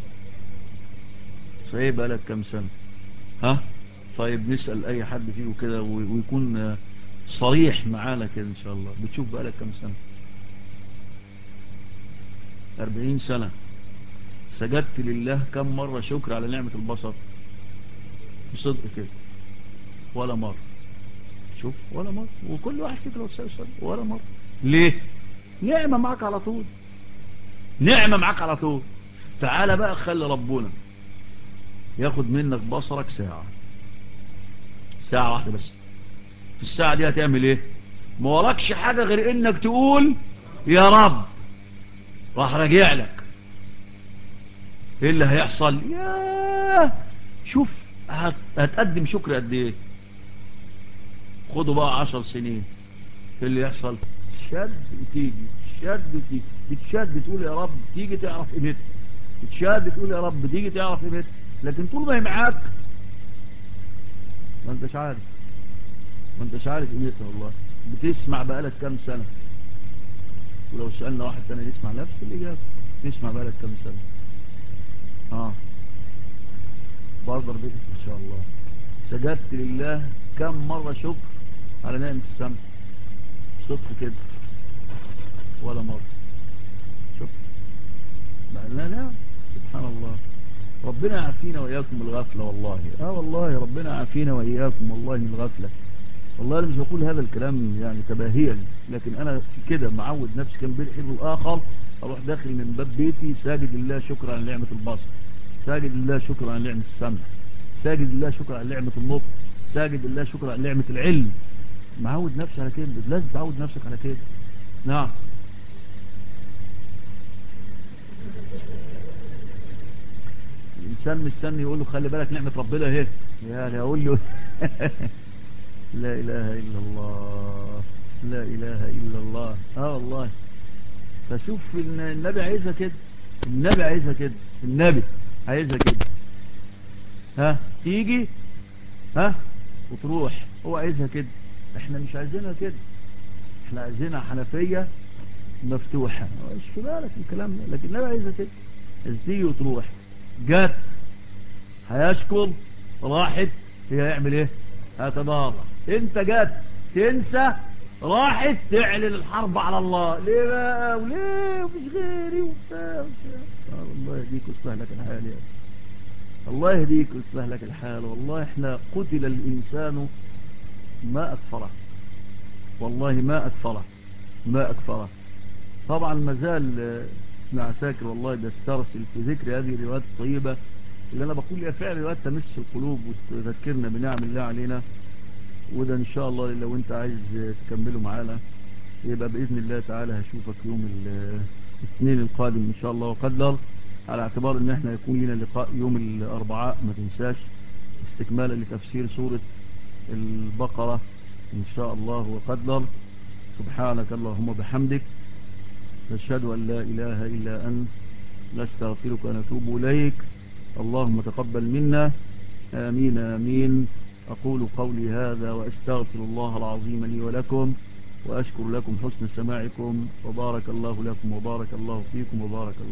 S1: صحيح بقالك كم سنة؟ ها؟ طيب نسأل اي حد فيه كده ويكون صريح معانا كده ان شاء الله، بتشوف بقالك كم سنة؟ 40 سنة. سجدت لله كم مرة شكر على نعمة البصر؟ بصدق كده ولا مرة. شوف ولا مرة. وكل واحد فيك لو سأل ولا مرة. ليه؟ نعمة معك على طول، نعمة معك على طول. تعال بقى خلي ربنا ياخد منك بصرك ساعة، ساعة واحدة بس. في الساعة دي هتعمل ايه؟ ما وراكش حاجة غير انك تقول يا رب، راح راجع لك. ايه اللي هيحصل؟ ياه، شوف هتقدم شكر قد ايه. خدوا بقى 10 سنين. ايه اللي يحصل؟ تشد وتيجي، تشد وتيجي، تتشد تقول يا رب تيجي تعرف قيمتها، تتشد تقول يا رب تيجي تعرف قيمتها. لكن طول ما هي معاك ما انتش عارف، ما انتش عارف قيمتها. والله بتسمع بقالك كام سنة؟ ولو سألنا واحد تاني يسمع نفس الإجابة. تسمع بقالك كام سنة؟ برضه رضيت ان شاء الله. سجدت لله كم مرة شكر على نعمة السمع؟ صدق كده ولا مرة. شوف لا لا، سبحان الله. ربنا يعافينا وإياكم من الغفلة والله. والله ربنا يعافينا وإياكم والله من الغفلة. والله أنا مش بقول هذا الكلام يعني تباهيا، لكن أنا كده معود نفسي كان بين حين الآخر أروح داخل من باب بيتي ساجد لله شكرا على نعمة البصر، ساجد لله شكرا على نعمة السمع، ساجد لله شكرا على نعمة النطق، ساجد لله شكرا على نعمة العلم. معود نفسي على كده، لازم تعود نفسك على كده. نعم. الإنسان مستني يقول له خلي بالك نعمة ربنا اهي، يعني أقول له لا إله إلا الله، لا إله إلا الله. والله. فشوف النبي عايزها كده، النبي عايزها كده، النبي عايزها كده. تيجي وتروح. هو عايزها كده، احنا مش عايزينها كده. احنا عايزينها حنفية مفتوحة. مش في بالك الكلام ده، لكن النبي عايزها كده. عايز تيجي وتروح. جت هيشكر، راحت هي يعمل ايه؟ هتضارع. انت جت تنسى، راحت تعلن الحرب على الله. ليه بقى وليه ومش غيري وبتاع. الله يهديك ويصلح لك الحال يا أخي. الله يهديك ويصلح لك الحال. والله احنا قتل الإنسان ما أكفره، والله ما أكفره، ما أكفره. طبعا ما زال ابن عساكر والله بيسترسل في ذكر هذه الروايات الطيبة اللي أنا بقول يا فعلا روايات تمس القلوب وتذكرنا بنعم الله علينا. وده إن شاء الله لو أنت عايز تكمله معانا يبقى بإذن الله تعالى هشوفك يوم الاثنين القادم إن شاء الله وقدر، على اعتبار إن احنا يكون لنا لقاء يوم الأربعاء ما تنساش، استكمالا لتفسير سورة البقرة إن شاء الله وقدر. سبحانك اللهم بحمدك، نشهد أن لا إله إلا أنت، نستغفرك ونتوب إليك. اللهم تقبل منا، آمين آمين. أقول قولي هذا وأستغفر الله العظيم لي ولكم، وأشكر لكم حسن سماعكم، وبارك الله لكم وبارك الله فيكم وبارك الله